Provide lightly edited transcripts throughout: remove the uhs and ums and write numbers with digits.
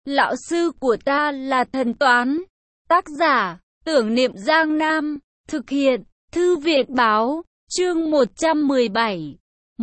Lão sư của ta là thần toán. Tác giả, Tưởng Niệm Giang Nam. Thực hiện, Thư viện báo, chương 117.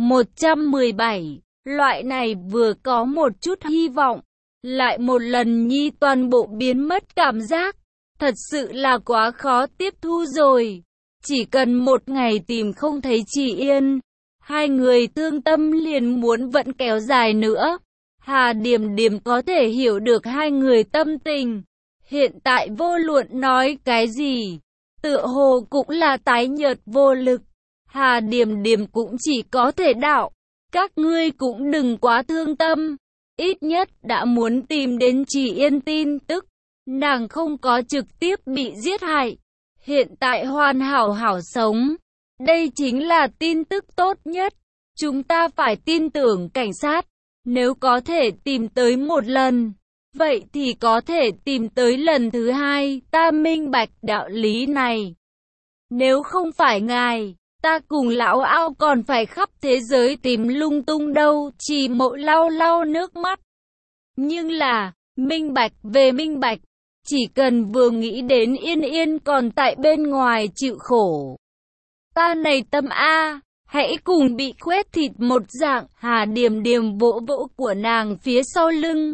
117. Loại này vừa có một chút hy vọng, lại một lần nhi toàn bộ biến mất cảm giác. Thật sự là quá khó tiếp thu rồi. Chỉ cần một ngày tìm không thấy Chỉ Yên, hai người thương tâm liền muốn vẫn kéo dài nữa. Hà Điềm Điềm có thể hiểu được hai người tâm tình. Hiện tại vô luận nói cái gì, tựa hồ cũng là tái nhợt vô lực. Hà Điềm Điềm cũng chỉ có thể đạo, các ngươi cũng đừng quá thương tâm. Ít nhất đã muốn tìm đến Chỉ Yên tin tức. Nàng không có trực tiếp bị giết hại, hiện tại hoàn hảo hảo sống. Đây chính là tin tức tốt nhất. Chúng ta phải tin tưởng cảnh sát. Nếu có thể tìm tới một lần, vậy thì có thể tìm tới lần thứ hai. Ta minh bạch đạo lý này. Nếu không phải ngài, ta cùng lão ao còn phải khắp thế giới tìm lung tung đâu. Chỉ Mậu lau lau nước mắt. Nhưng là, minh bạch về minh bạch. Chỉ cần vừa nghĩ đến Yên Yên còn tại bên ngoài chịu khổ. Ta này tâm a, hãy cùng bị quét thịt một dạng. Hà Điềm Điềm vỗ vỗ của nàng phía sau lưng,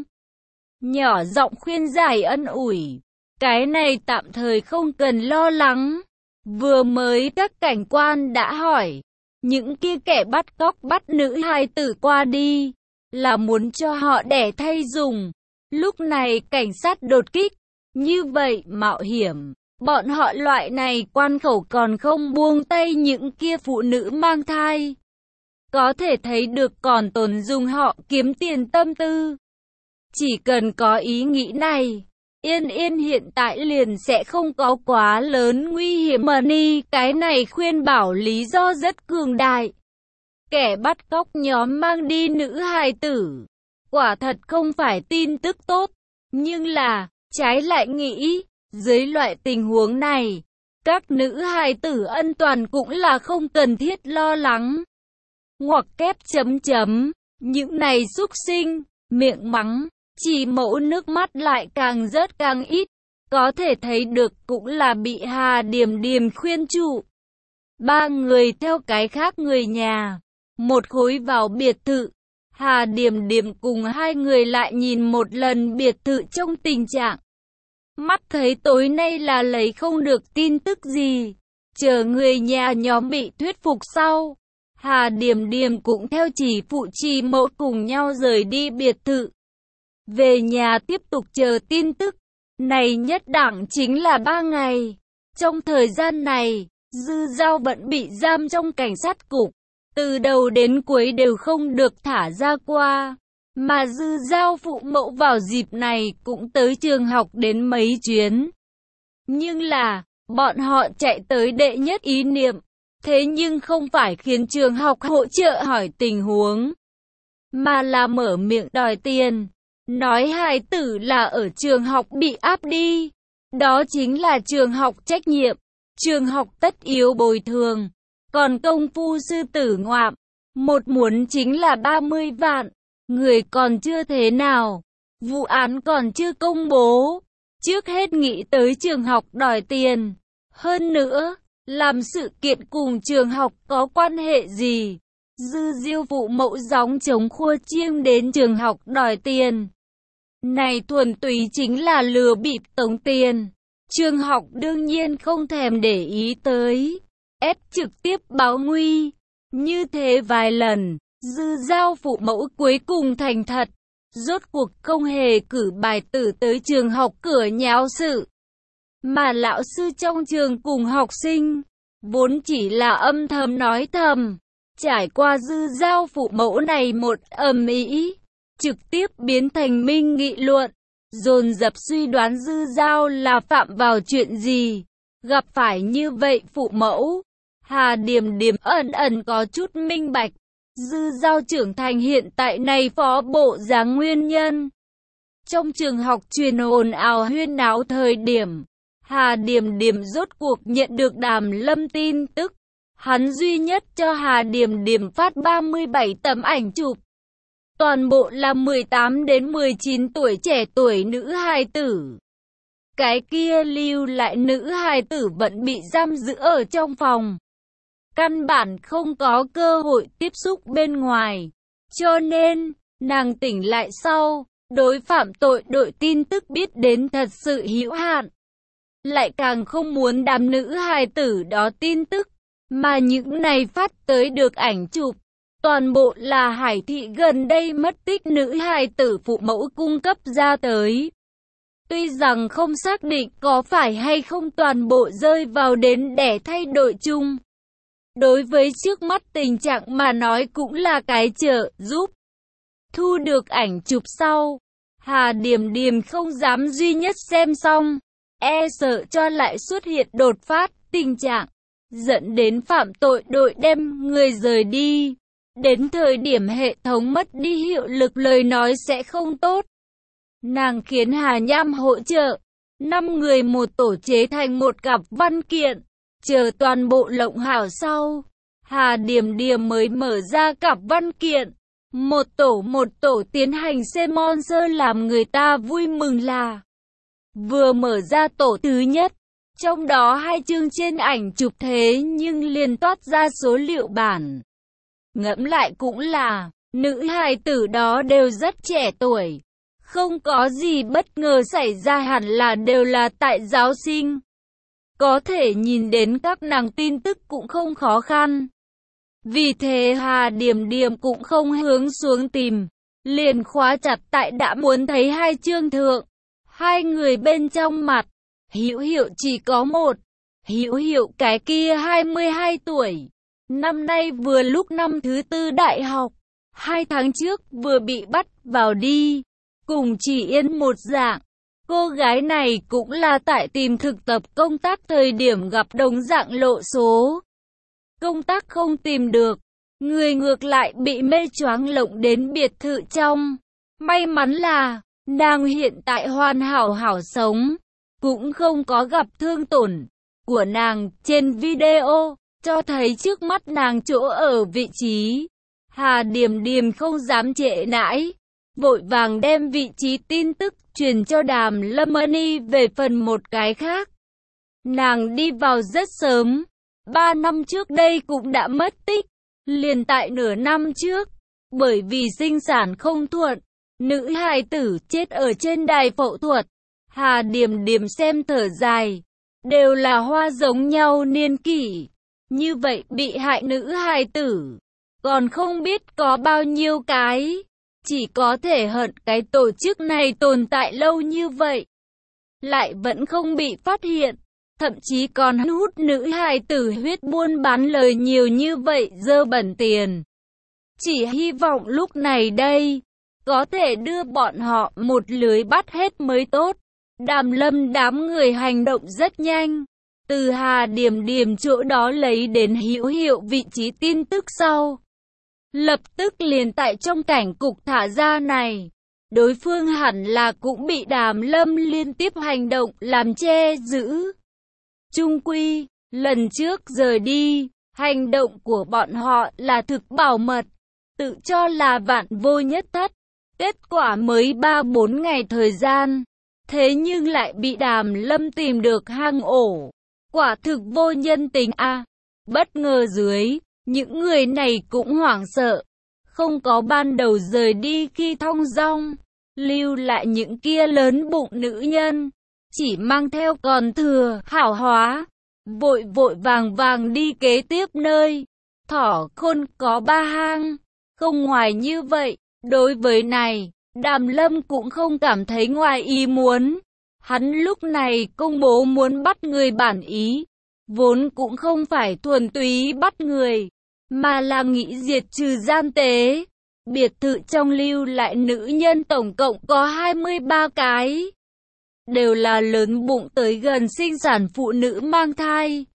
nhỏ giọng khuyên giải ân ủi. Cái này tạm thời không cần lo lắng. Vừa mới các cảnh quan đã hỏi, những kia kẻ bắt cóc bắt nữ hài tử qua đi, là muốn cho họ đẻ thay dùng. Lúc này cảnh sát đột kích. Như vậy mạo hiểm, bọn họ loại này quan khẩu còn không buông tay những kia phụ nữ mang thai. Có thể thấy được còn tồn dùng họ kiếm tiền tâm tư. Chỉ cần có ý nghĩ này, Yên Yên hiện tại liền sẽ không có quá lớn nguy hiểm. Money, cái này khuyên bảo lý do rất cường đại. Kẻ bắt cóc nhóm mang đi nữ hài tử, quả thật không phải tin tức tốt, nhưng là trái lại nghĩ, dưới loại tình huống này, các nữ hài tử an toàn cũng là không cần thiết lo lắng. Ngoặc kép chấm chấm, những này xúc sinh, miệng mắng, Chỉ Mẫu nước mắt lại càng rớt càng ít, có thể thấy được cũng là bị Hà Điềm Điềm khuyên trụ. Ba người theo cái khác người nhà, một khối vào biệt thự. Hà Điềm Điềm cùng hai người lại nhìn một lần biệt thự trong tình trạng mắt thấy tối nay là lấy không được tin tức gì. Chờ người nhà nhóm bị thuyết phục sau, Hà Điềm Điềm cũng theo chỉ phụ Chỉ Mẫu cùng nhau rời đi biệt thự. Về nhà tiếp tục chờ tin tức. Này nhất đẳng chính là 3 ngày. Trong thời gian này, Dư Giao vẫn bị giam trong cảnh sát cục. Từ đầu đến cuối đều không được thả ra qua. Mà Dư Giao phụ mẫu vào dịp này cũng tới trường học đến mấy chuyến. Nhưng là, bọn họ chạy tới đệ nhất ý niệm. Thế nhưng không phải khiến trường học hỗ trợ hỏi tình huống, mà là mở miệng đòi tiền. Nói hài tử là ở trường học bị áp đi. Đó chính là trường học trách nhiệm. Trường học tất yếu bồi thường. Còn công phu sư tử ngoạm, một muốn chính là 30 vạn. Người còn chưa thế nào, vụ án còn chưa công bố. Trước hết nghĩ tới trường học đòi tiền. Hơn nữa, làm sự kiện cùng trường học có quan hệ gì? Dư Diêu phụ mẫu gióng chống khua chiêng đến trường học đòi tiền. Này thuần túy chính là lừa bịp tống tiền. Trường học đương nhiên không thèm để ý tới, ép trực tiếp báo nguy. Như thế vài lần, Dư Giao phụ mẫu cuối cùng thành thật, rốt cuộc không hề cử bài tử tới trường học cửa nháo sự. Mà lão sư trong trường cùng học sinh, vốn chỉ là âm thầm nói thầm. Trải qua Dư Giao phụ mẫu này một ầm ĩ, trực tiếp biến thành minh nghị luận, dồn dập suy đoán Dư Giao là phạm vào chuyện gì. Gặp phải như vậy phụ mẫu, Hà Điềm Điềm ẩn ẩn có chút minh bạch. Dư Giao trưởng thành hiện tại này phó bộ dáng nguyên nhân. Trong trường học truyền ồn ào huyên náo thời điểm, Hà Điềm Điềm rốt cuộc nhận được Đàm Lâm tin tức. Hắn duy nhất cho Hà Điềm Điềm phát 37 tấm ảnh chụp. toàn bộ là 18 đến 19 tuổi trẻ tuổi nữ hài tử. Cái kia lưu lại nữ hài tử vẫn bị giam giữ ở trong phòng. Căn bản không có cơ hội tiếp xúc bên ngoài. Cho nên, nàng tỉnh lại sau, đối phạm tội đội tin tức biết đến thật sự hữu hạn. Lại càng không muốn đám nữ hài tử đó tin tức, mà những này phát tới được ảnh chụp. Toàn bộ là Hải thị gần đây mất tích nữ hài tử phụ mẫu cung cấp ra tới. Tuy rằng không xác định có phải hay không toàn bộ rơi vào đến để thay đổi chung. Đối với trước mắt tình trạng mà nói cũng là cái trợ giúp. Thu được ảnh chụp sau, Hà Điềm Điềm không dám duy nhất xem xong, e sợ cho lại xuất hiện đột phát tình trạng, dẫn đến phạm tội đội đem người rời đi. Đến thời điểm hệ thống mất đi hiệu lực lời nói sẽ không tốt. Nàng khiến Hà Nham hỗ trợ, 5 người một tổ chế thành một cặp văn kiện, chờ toàn bộ lộng hảo sau. Hà Điềm Điềm mới mở ra cặp văn kiện, một tổ tiến hành sponsor làm người ta vui mừng là. Vừa mở ra tổ thứ nhất, trong đó 2 chương trên ảnh chụp thế nhưng liền toát ra số liệu bản. Ngẫm lại cũng là, nữ hài tử đó đều rất trẻ tuổi. Không có gì bất ngờ xảy ra hẳn là đều là tại giáo sinh. Có thể nhìn đến các nàng tin tức cũng không khó khăn. Vì thế Hà Điềm Điềm cũng không hướng xuống tìm. Liền khóa chặt tại đã muốn thấy 2 chương thượng. 2 người bên trong mặt. Hữu Hiệu chỉ có một. Hữu Hiệu cái kia 22 tuổi. Năm nay vừa lúc năm thứ 4 đại học. 2 tháng trước vừa bị bắt vào đi. Cùng Chỉ Yên một dạng. Cô gái này cũng là tại tìm thực tập công tác thời điểm gặp đồng dạng lộ số. Công tác không tìm được. Người ngược lại bị mê choáng lộng đến biệt thự trong. May mắn là, nàng hiện tại hoàn hảo sống. Cũng không có gặp thương tổn của nàng trên video. Cho thấy trước mắt nàng chỗ ở vị trí. Hà Điềm Điềm không dám trễ nãi. Vội vàng đem vị trí tin tức truyền cho Đàm Lâm Ani về phần một cái khác. Nàng đi vào rất sớm. 3 năm trước đây cũng đã mất tích. Liền tại nửa năm trước. Bởi vì sinh sản không thuận. Nữ hài tử chết ở trên đài phẫu thuật. Hà Điềm Điềm xem thở dài. Đều là hoa giống nhau niên kỷ. Như vậy bị hại nữ hài tử. Còn không biết có bao nhiêu cái. Chỉ có thể hận cái tổ chức này tồn tại lâu như vậy. Lại vẫn không bị phát hiện. Thậm chí còn hút nữ hài tử huyết buôn bán lời nhiều như vậy dơ bẩn tiền. Chỉ hy vọng lúc này đây. Có thể đưa bọn họ một lưới bắt hết mới tốt. Đàm Lâm đám người hành động rất nhanh. Từ Hà Điềm Điềm chỗ đó lấy đến Hữu Hiệu vị trí tin tức sau. Lập tức liền tại trong cảnh cục thả ra này. Đối phương hẳn là cũng bị Đàm Lâm liên tiếp hành động làm che giữ. Chung quy, lần trước rời đi, hành động của bọn họ là thực bảo mật. Tự cho là vạn vô nhất thất. Kết quả mới 3-4 ngày thời gian. Thế nhưng lại bị Đàm Lâm tìm được hang ổ. Quả thực vô nhân tính a. Bất ngờ dưới, những người này cũng hoảng sợ. Không có ban đầu rời đi khi thong dong. Lưu lại những kia lớn bụng nữ nhân. Chỉ mang theo còn thừa hảo hóa. Vội vàng đi kế tiếp nơi. Thỏ khôn có 3 hang. Không ngoài như vậy, đối với này, Đàm Lâm cũng không cảm thấy ngoài ý muốn. Hắn lúc này công bố muốn bắt người bản ý. Vốn cũng không phải thuần túy bắt người, mà là nghĩ diệt trừ gian tế. Biệt thự trong lưu lại nữ nhân tổng cộng có 23 cái. Đều là lớn bụng tới gần sinh sản phụ nữ mang thai.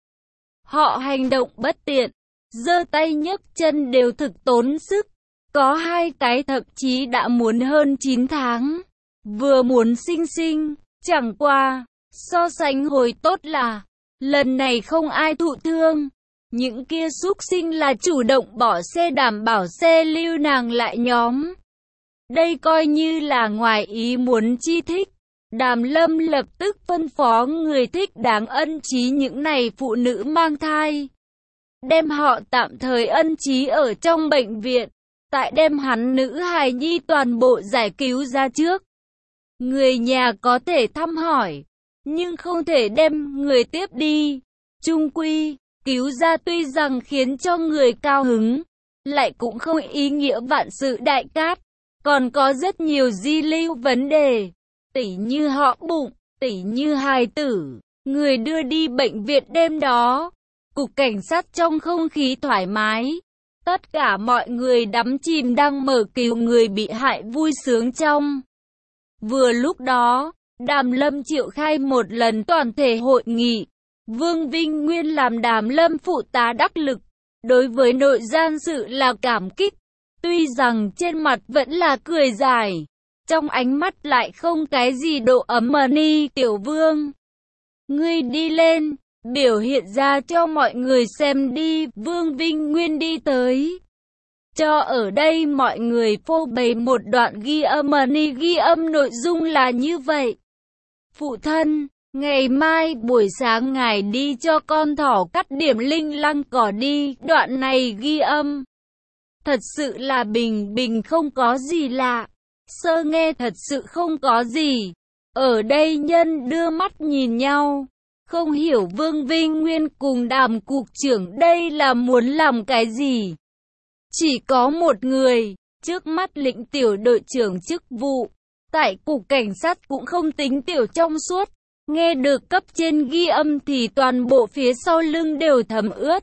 Họ hành động bất tiện, giơ tay nhấc chân đều thực tốn sức. Có 2 cái thậm chí đã muốn hơn 9 tháng. Vừa muốn sinh, chẳng qua, so sánh hồi tốt là, lần này không ai thụ thương. Những kia súc sinh là chủ động bỏ xe đảm bảo xe lưu nàng lại nhóm. Đây coi như là ngoài ý muốn chi thích. Đàm Lâm lập tức phân phó người thích đáng ân trí những này phụ nữ mang thai, đem họ tạm thời ân trí ở trong bệnh viện, tại đem hắn nữ hài nhi toàn bộ giải cứu ra trước. Người nhà có thể thăm hỏi, nhưng không thể đem người tiếp đi. Chung quy, cứu ra tuy rằng khiến cho người cao hứng, lại cũng không ý nghĩa vạn sự đại cát, còn có rất nhiều di lưu vấn đề, tỉ như họ bụng, tỉ như hài tử. Người đưa đi bệnh viện đêm đó, cục cảnh sát trong không khí thoải mái, tất cả mọi người đắm chìm đang mở cứu người bị hại vui sướng trong. Vừa lúc đó, Đàm Lâm triệu khai một lần toàn thể hội nghị. Vương Vinh Nguyên làm Đàm Lâm phụ tá đắc lực, đối với nội gian sự là cảm kích. Tuy rằng trên mặt vẫn là cười dài, trong ánh mắt lại không cái gì độ ấm ni. Tiểu Vương, ngươi đi lên, biểu hiện ra cho mọi người xem đi. Vương Vinh Nguyên đi tới, cho ở đây mọi người phô bày một đoạn ghi âm ni. Ghi âm nội dung là như vậy: phụ thân, ngày mai buổi sáng ngài đi cho con thỏ cắt điểm linh lăng cỏ đi. Đoạn này ghi âm thật sự là bình bình, không có gì lạ. Sơ nghe thật sự không có gì. Ở đây nhân đưa mắt nhìn nhau, không hiểu Vương Vinh Nguyên cùng Đàm cục trưởng đây là muốn làm cái gì. Chỉ có một người, trước mắt lĩnh tiểu đội trưởng chức vụ, tại cục cảnh sát cũng không tính tiểu trong suốt. Nghe được cấp trên ghi âm thì toàn bộ phía sau lưng đều thấm ướt.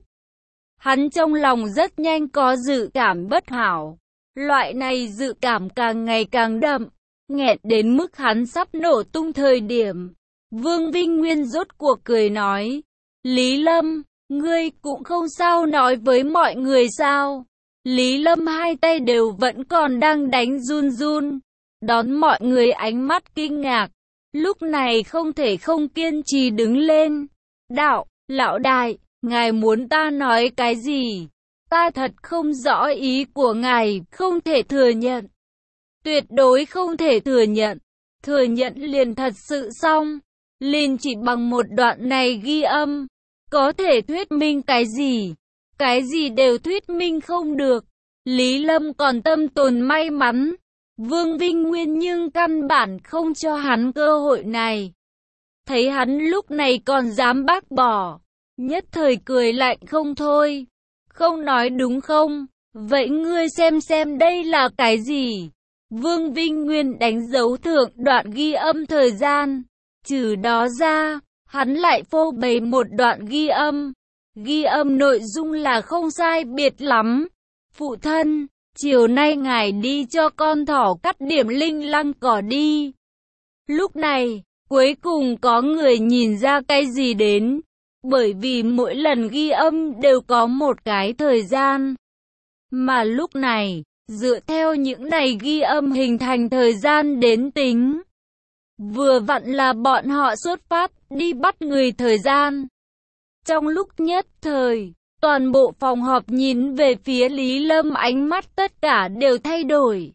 Hắn trong lòng rất nhanh có dự cảm bất hảo. Loại này dự cảm càng ngày càng đậm, nghẹn đến mức hắn sắp nổ tung thời điểm. Vương Vinh Nguyên rốt cuộc cười nói: Lý Lâm, ngươi cũng không sao nói với mọi người sao? Lý Lâm hai tay đều vẫn còn đang đánh run run, đón mọi người ánh mắt kinh ngạc. Lúc này không thể không kiên trì đứng lên. Đạo, lão đại, ngài muốn ta nói cái gì? Ta thật không rõ ý của ngài, không thể thừa nhận. Tuyệt đối không thể thừa nhận. Thừa nhận liền thật sự xong. Liền chỉ bằng một đoạn này ghi âm, có thể thuyết minh cái gì? Cái gì đều thuyết minh không được. Lý Lâm còn tâm tồn may mắn. Vương Vinh Nguyên nhưng căn bản không cho hắn cơ hội này. Thấy hắn lúc này còn dám bác bỏ, nhất thời cười lạnh không thôi. Không nói đúng không? Vậy ngươi xem đây là cái gì? Vương Vinh Nguyên đánh dấu thượng đoạn ghi âm thời gian. Trừ đó ra, hắn lại phô bày một đoạn ghi âm. Ghi âm nội dung là không sai biệt lắm. Phụ thân, chiều nay ngài đi cho con thỏ cắt điểm linh lăng cỏ đi. Lúc này, cuối cùng có người nhìn ra cái gì đến. Bởi vì mỗi lần ghi âm đều có một cái thời gian. Mà lúc này, dựa theo những này ghi âm hình thành thời gian đến tính. Vừa vặn là bọn họ xuất phát đi bắt người thời gian. Trong lúc nhất thời, toàn bộ phòng họp nhìn về phía Lý Lâm, ánh mắt tất cả đều thay đổi.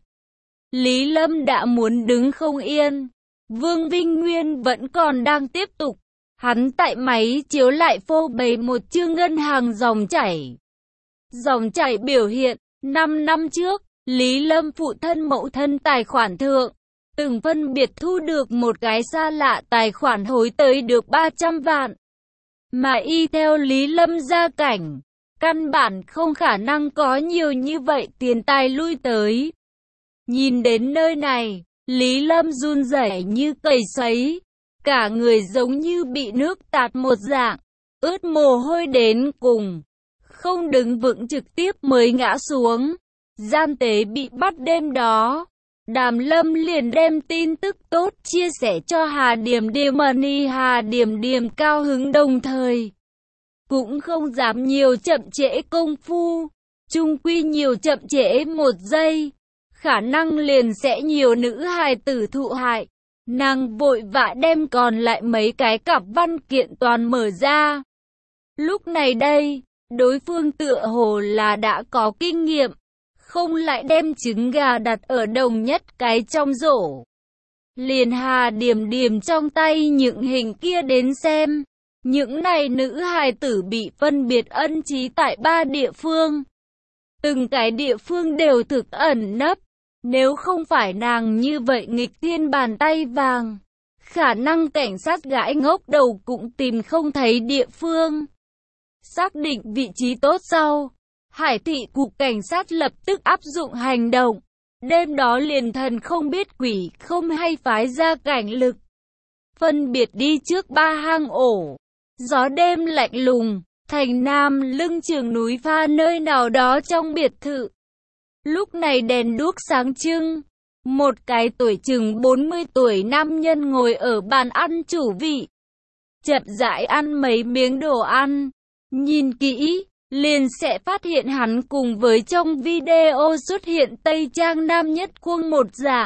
Lý Lâm đã muốn đứng không yên. Vương Vinh Nguyên vẫn còn đang tiếp tục. Hắn tại máy chiếu lại phô bày một chương ngân hàng dòng chảy. Dòng chảy biểu hiện, 5 năm trước, Lý Lâm phụ thân mẫu thân tài khoản thượng, từng phân biệt thu được một cái xa lạ tài khoản hối tới được 300 vạn. Mà y theo Lý Lâm gia cảnh, căn bản không khả năng có nhiều như vậy tiền tài lui tới. Nhìn đến nơi này, Lý Lâm run rẩy như cầy sấy, cả người giống như bị nước tạt một dạng, ướt mồ hôi đến cùng. Không đứng vững trực tiếp mới ngã xuống. Gian tế bị bắt đêm đó, Đàm Lâm liền đem tin tức tốt chia sẻ cho Hà Điềm Điềm. Hà Điềm Điềm cao hứng đồng thời cũng không dám nhiều chậm trễ công phu. Chung quy nhiều chậm trễ một giây, khả năng liền sẽ nhiều nữ hài tử thụ hại. Nàng vội vã đem còn lại mấy cái cặp văn kiện toàn mở ra. Lúc này đây, đối phương tựa hồ là đã có kinh nghiệm, không lại đem trứng gà đặt ở đồng nhất cái trong rổ. Liền Hà điểm điểm trong tay những hình kia đến xem. Những này nữ hài tử bị phân biệt ân trí tại 3 địa phương. Từng cái địa phương đều thực ẩn nấp. Nếu không phải nàng như vậy nghịch thiên bàn tay vàng, khả năng cảnh sát gãi ngốc đầu cũng tìm không thấy địa phương. Xác định vị trí tốt sau, Hải thị cục cảnh sát lập tức áp dụng hành động. Đêm đó liền thần không biết quỷ không hay phái ra cảnh lực. Phân biệt đi trước 3 hang ổ. Gió đêm lạnh lùng, thành Nam lưng chừng núi pha nơi nào đó trong biệt thự. Lúc này đèn đuốc sáng trưng. Một cái tuổi chừng 40 tuổi nam nhân ngồi ở bàn ăn chủ vị. Chậm rãi ăn mấy miếng đồ ăn. Nhìn kỹ, liền sẽ phát hiện hắn cùng với trong video xuất hiện tây trang nam nhất khuôn một dạng.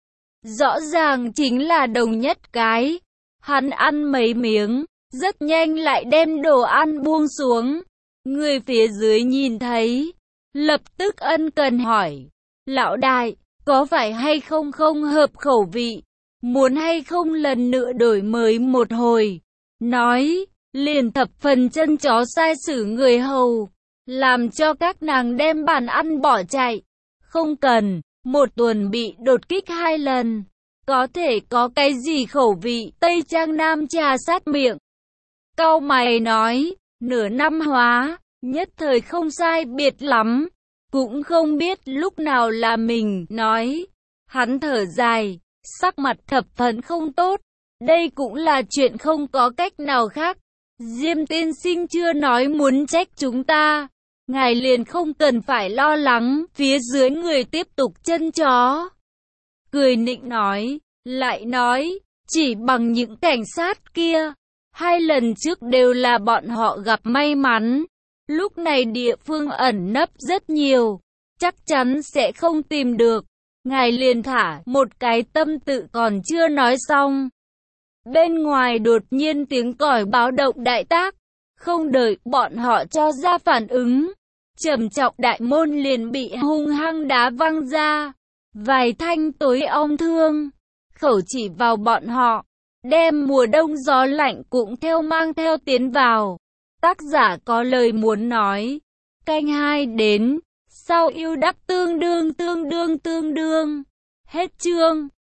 Rõ ràng chính là đồng nhất cái. Hắn ăn mấy miếng, rất nhanh lại đem đồ ăn buông xuống. Người phía dưới nhìn thấy, lập tức ân cần hỏi. Lão đại, có phải hay không không hợp khẩu vị? Muốn hay không lần nữa đổi mới một hồi? Nói, liền thập phần chân chó sai xử người hầu, làm cho các nàng đem bàn ăn bỏ chạy. Không cần, một tuần bị đột kích 2 lần. Có thể có cái gì khẩu vị? Tây Trang Nam trà sát miệng. Cau mày nói, nửa năm hóa, nhất thời không sai biệt lắm. Cũng không biết lúc nào là mình, nói. Hắn thở dài, sắc mặt thập phần không tốt. Đây cũng là chuyện không có cách nào khác. Diêm tiên sinh chưa nói muốn trách chúng ta. Ngài liền không cần phải lo lắng. Phía dưới người tiếp tục chân chó. Cười nịnh nói, lại nói, chỉ bằng những cảnh sát kia. 2 lần trước đều là bọn họ gặp may mắn. Lúc này địa phương ẩn nấp rất nhiều, chắc chắn sẽ không tìm được. Ngài liền thả một cái tâm tự còn chưa nói xong. Bên ngoài đột nhiên tiếng còi báo động đại tác. Không đợi bọn họ cho ra phản ứng, trầm trọng đại môn liền bị hung hăng đá văng ra. Vài thanh tối ong thương, khẩu chỉ vào bọn họ, đem mùa đông gió lạnh cũng theo mang theo tiến vào. Tác giả có lời muốn nói. Canh 2 đến. Sau yêu đắp tương đương. Hết chương.